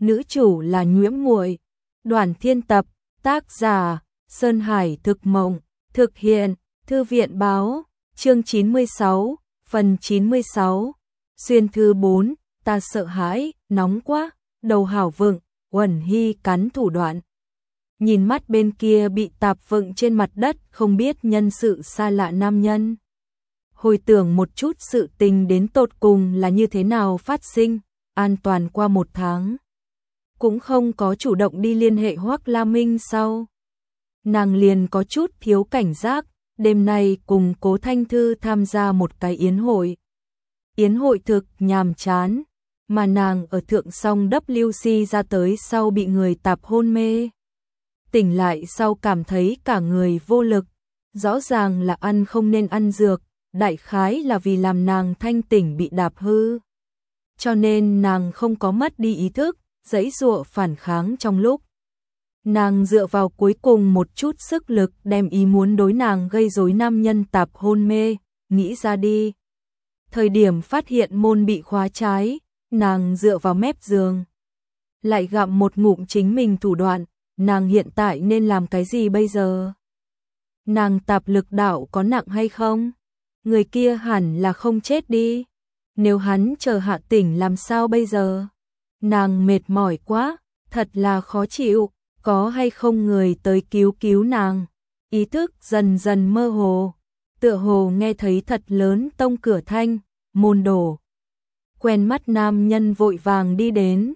nữ chủ là Nhiễm Muội. Đoàn Thiên tập, tác giả Sơn Hải Thực Mộng, thực hiện Thư viện báo, chương 96, phần 96. Xuyên thư 4, ta sợ hãi, nóng quá, đầu hảo vựng, Uẩn Hy cắn thủ đoạn. Nhìn mắt bên kia bị tạp vựng trên mặt đất, không biết nhân sự xa lạ nam nhân. Hồi tưởng một chút sự tình đến tột cùng là như thế nào phát sinh, an toàn qua 1 tháng. Cũng không có chủ động đi liên hệ Hoắc La Minh sau. Nàng liền có chút thiếu cảnh giác, đêm nay cùng Cố Thanh Thư tham gia một cái yến hội. Yến hội thực nhàm chán, mà nàng ở thượng song WC ra tới sau bị người tạp hôn mê. Tỉnh lại sau cảm thấy cả người vô lực, rõ ràng là ăn không nên ăn dược, đại khái là vì làm nàng thanh tỉnh bị đạp hư. Cho nên nàng không có mất đi ý thức, giãy giụa phản kháng trong lúc. Nàng dựa vào cuối cùng một chút sức lực đem ý muốn đối nàng gây rối nam nhân tạp hôn mê, nghĩ ra đi. Thời điểm phát hiện môn bị khóa trái, nàng dựa vào mép giường. Lại gặm một ngụm chính mình thủ đoạn, nàng hiện tại nên làm cái gì bây giờ? Nàng tạp lực đạo có nặng hay không? Người kia hẳn là không chết đi. Nếu hắn chờ hạ tỉnh làm sao bây giờ? Nàng mệt mỏi quá, thật là khó chịu, có hay không người tới cứu nàng? Ý thức dần dần mơ hồ, tựa hồ nghe thấy thật lớn tông cửa thanh, môn đổ. Quen mắt nam nhân vội vàng đi đến.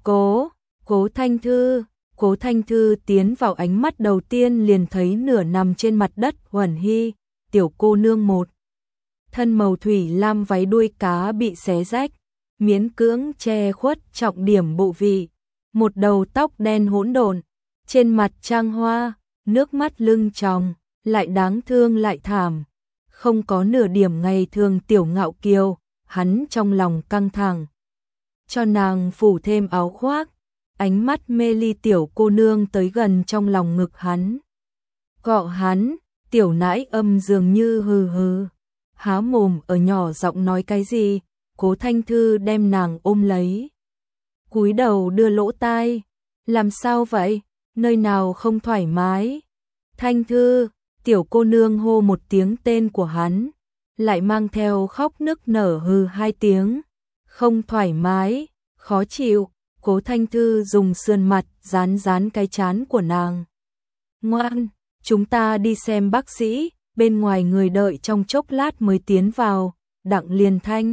Cố Thanh Thư tiến vào, ánh mắt đầu tiên liền thấy nửa nằm trên mặt đất Uẩn Hy, tiểu cô nương một. Thân màu thủy lam váy đuôi cá bị xé rách, miễn cưỡng che khuất trọng điểm bộ vị. Một đầu tóc đen hỗn độn, trên mặt trang hoa, nước mắt lưng tròng, lại đáng thương lại thảm. Không có nửa điểm ngày thường tiểu ngạo kiều, hắn trong lòng căng thẳng. Cho nàng phủ thêm áo khoác, ánh mắt mê ly tiểu cô nương tới gần trong lòng ngực hắn. Cọ hắn, tiểu nãi âm dường như hừ hừ. Há mồm ở nhỏ giọng nói cái gì, Cố Thanh Thư đem nàng ôm lấy. Cúi đầu đưa lỗ tai, làm sao vậy, nơi nào không thoải mái? Thanh Thư, tiểu cô nương hô một tiếng tên của hắn, lại mang theo khóc nức nở hừ 2 tiếng. Không thoải mái, khó chịu, Cố Thanh Thư dùng sườn mặt dán cái trán của nàng. Ngoan, chúng ta đi xem bác sĩ. Bên ngoài người đợi trong chốc lát mới tiến vào, Đặng liền thanh.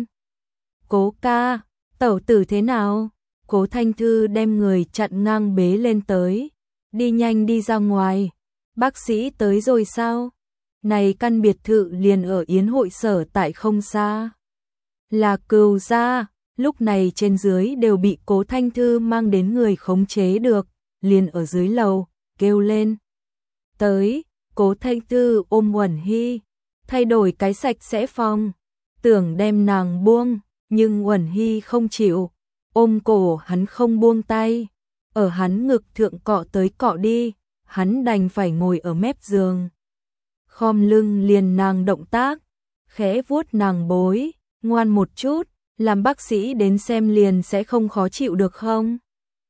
Cố ca, tẩu tử thế nào? Cố Thanh Thư đem người chặn ngang bế lên tới. Đi nhanh đi ra ngoài. Bác sĩ tới rồi sao? Này căn biệt thự liền ở yến hội sở tại không xa. Là Cừu gia, lúc này trên dưới đều bị Cố Thanh Thư mang đến người khống chế được, liền ở dưới lầu, kêu lên. Tới. Cố Thanh Thư ôm Uẩn Hy, thay đổi cái sạch sẽ phòng, tưởng đem nàng buông, nhưng Uẩn Hy không chịu, ôm cổ hắn không buông tay, ở hắn ngực thượng cọ tới cọ đi, hắn đành phải ngồi ở mép giường. Khom lưng liền nàng động tác, khẽ vuốt nàng bối, ngoan một chút, làm bác sĩ đến xem liền sẽ không khó chịu được không?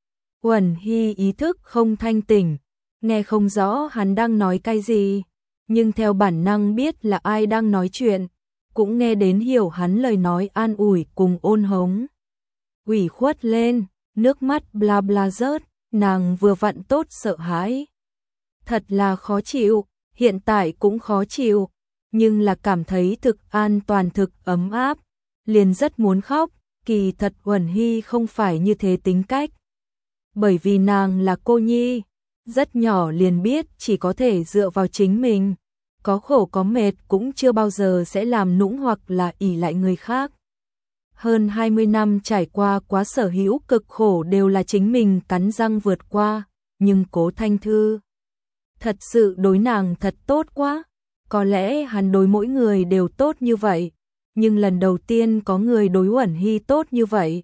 Uẩn Hy ý thức không thanh tỉnh, nghe không rõ hắn đang nói cái gì, nhưng theo bản năng biết là ai đang nói chuyện, cũng nghe đến hiểu hắn lời nói an ủi cùng ôn hống. Ủy khuất lên, nước mắt bla bla rớt, nàng vừa vặn tốt sợ hãi. Thật là khó chịu, hiện tại cũng khó chịu, nhưng là cảm thấy thực an toàn thực ấm áp, liền rất muốn khóc, kỳ thật Uẩn Hy không phải như thế tính cách. Bởi vì nàng là cô nhi, rất nhỏ liền biết chỉ có thể dựa vào chính mình, có khổ có mệt cũng chưa bao giờ sẽ làm nũng hoặc là ỷ lại người khác. Hơn 20 năm trải qua quá sở hữu cực khổ đều là chính mình cắn răng vượt qua, nhưng Cố Thanh Thư thật sự đối nàng thật tốt quá. Có lẽ hắn đối mỗi người đều tốt như vậy, nhưng lần đầu tiên có người đối Uẩn Hy tốt như vậy.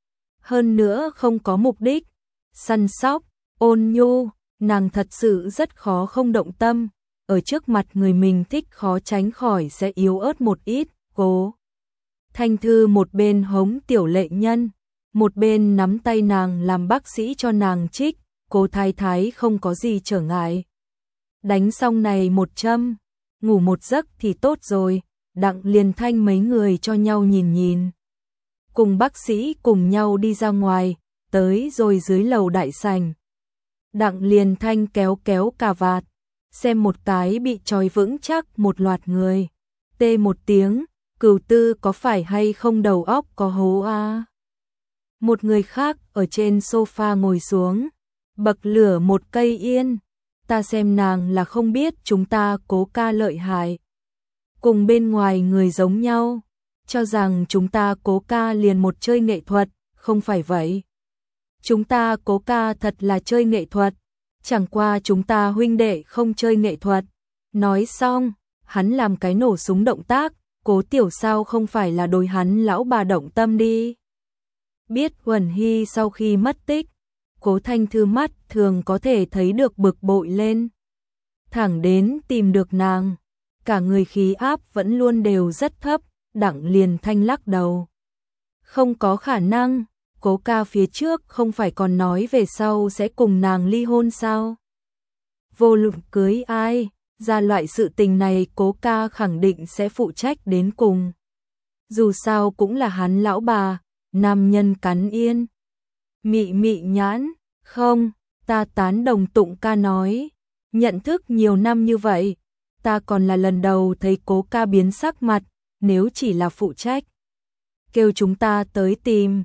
Hơn nữa không có mục đích, săn sóc, ôn nhu. Nàng thật sự rất khó không động tâm, ở trước mặt người mình thích khó tránh khỏi sẽ yếu ớt một ít. Cố Thanh Thư một bên hống tiểu lệ nhân, một bên nắm tay nàng làm bác sĩ cho nàng trích, Cố Thái Thái không có gì trở ngại. Đánh xong này một châm, ngủ một giấc thì tốt rồi. Đặng Liền Thanh mấy người cho nhau nhìn nhìn. Cùng bác sĩ cùng nhau đi ra ngoài, tới rồi dưới lầu đại sảnh. Đặng Liền Thanh kéo kéo cà vạt, xem một cái bị trói vững chắc một loạt người. Tê một tiếng, Cửu Tư có phải hay không đầu óc có hố à? Một người khác ở trên sofa ngồi xuống, bậc lửa một cây yên. Ta xem nàng là không biết chúng ta Cố ca lợi hại. Cùng bên ngoài người giống nhau, cho rằng chúng ta Cố ca liền một chơi nghệ thuật, không phải vậy. Chúng ta Cố ca thật là chơi nghệ thuật, chẳng qua chúng ta huynh đệ không chơi nghệ thuật. Nói xong, hắn làm cái nổ súng động tác, Cố Tiểu sao không phải là đối hắn lão bà động tâm đi. Biết Uẩn Hy sau khi mất tích, Cố Thanh Thư mắt thường có thể thấy được bực bội lên. Thẳng đến tìm được nàng, cả người khí áp vẫn luôn đều rất thấp. Đặng Liền Thanh lắc đầu. Không có khả năng, Cố ca phía trước không phải còn nói về sau sẽ cùng nàng ly hôn sao? Vô luận cưới ai, ra loại sự tình này Cố ca khẳng định sẽ phụ trách đến cùng. Dù sao cũng là hắn lão bà, nam nhân cắn yên. Mị mị nhãn, không, ta tán đồng Tụng ca nói. Nhận thức nhiều năm như vậy, ta còn là lần đầu thấy Cố ca biến sắc mặt, nếu chỉ là phụ trách. Kêu chúng ta tới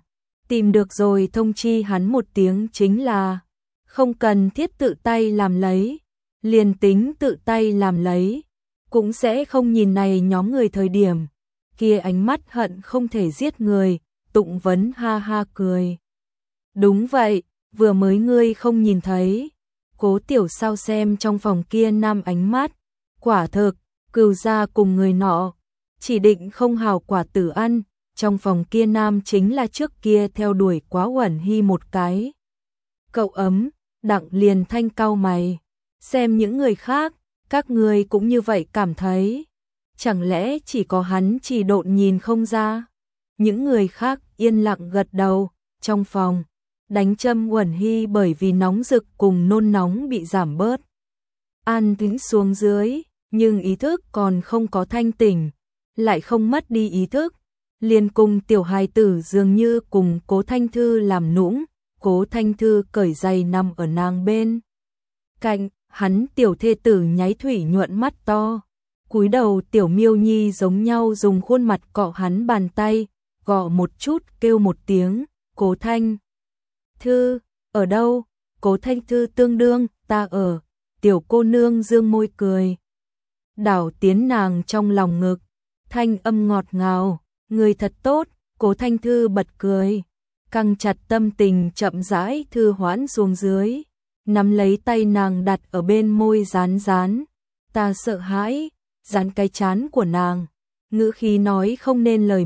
tìm được rồi thông chi hắn một tiếng chính là, không cần thiết tự tay làm lấy, liền tính tự tay làm lấy, cũng sẽ không nhìn này nhóm người thời điểm, kia ánh mắt hận không thể giết người. Tụng Vấn ha ha cười. Đúng vậy, vừa mới ngươi không nhìn thấy. Cố Tiểu sao xem trong phòng kia nam ánh mắt, quả thực, Cửu gia cùng người nọ, chỉ định không hào quả tử ăn, trong phòng kia nam chính là trước kia theo đuổi quá Uẩn Hy một cái. Cậu ấm, Đặng Liền Thanh cau mày, xem những người khác, các người cũng như vậy cảm thấy. Chẳng lẽ chỉ có hắn chỉ độn nhìn không ra? Những người khác yên lặng gật đầu, trong phòng, đánh châm Uẩn Hy bởi vì nóng rực cùng nôn nóng bị giảm bớt. An tĩnh xuống dưới, nhưng ý thức còn không có thanh tỉnh, lại không mất đi ý thức. Liền cùng tiểu hài tử dường như cùng Cố Thanh Thư làm nũng, Cố Thanh Thư cởi giày nằm ở nàng bên cạnh, hắn tiểu thê tử nháy thủy nhuận mắt to, cúi đầu tiểu miêu nhi giống nhau dùng khuôn mặt cọ hắn bàn tay, gõ một chút kêu một tiếng, Cố Thanh Thư, ở đâu? Cố Thanh Thư tương đương, ta ở. Tiểu cô nương dương môi cười, đảo tiến nàng trong lòng ngực, thanh âm ngọt ngào, người thật tốt. Cố Thanh Thư bật cười, căng chặt tâm tình chậm rãi thư hoãn xuống dưới, nắm lấy tay nàng đặt ở bên môi dán dán. Ta sợ hãi, dán cái chán của nàng, ngữ khí nói không nên lời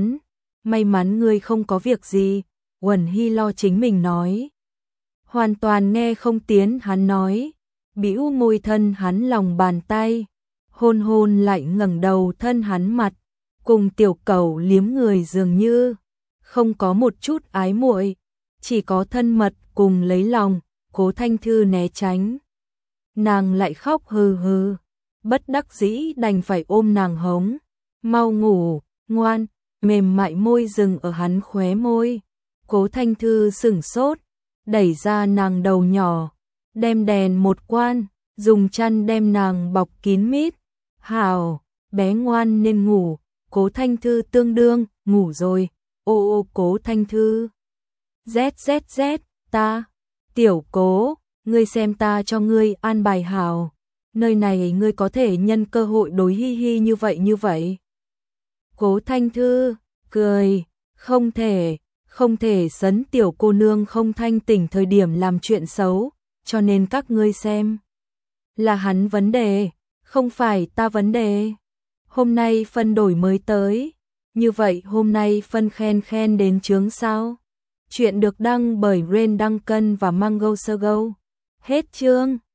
may mắn ngươi không có việc gì. Uẩn Hy lo chính mình nói, hoàn toàn nghe không tiến hắn nói, bĩu môi thân hắn lòng bàn tay, hôn hôn lại ngẩng đầu thân hắn mặt, cùng tiểu cẩu liếm người dường như, không có một chút ái muội, chỉ có thân mật cùng lấy lòng. Cố Thanh Thư né tránh, nàng lại khóc hừ hừ, bất đắc dĩ đành phải ôm nàng hống, mau ngủ, ngoan. Mềm mại môi dừng ở hắn khóe môi. Cố Thanh Thư sửng sốt, đẩy ra nàng đầu nhỏ, đem đèn một quan, dùng chăn đem nàng bọc kín mít. Hảo, bé ngoan nên ngủ. Cố Thanh Thư tương đương, ngủ rồi. Ô Cố Thanh Thư. ZZZ, ta. Tiểu Cố, ngươi xem ta cho ngươi an bài hảo. Nơi này ngươi có thể nhân cơ hội đối Hi Hi như vậy. Cố Thanh Thư, cười, không thể sấn tiểu cô nương không thanh tỉnh thời điểm làm chuyện xấu, cho nên các ngươi xem. Là hắn vấn đề, không phải ta vấn đề. Hôm nay phân đổi mới tới, như vậy hôm nay phân khen đến chướng sao? Chuyện được đăng bởi Rain Duncan và Mango Sogo. Hết chương.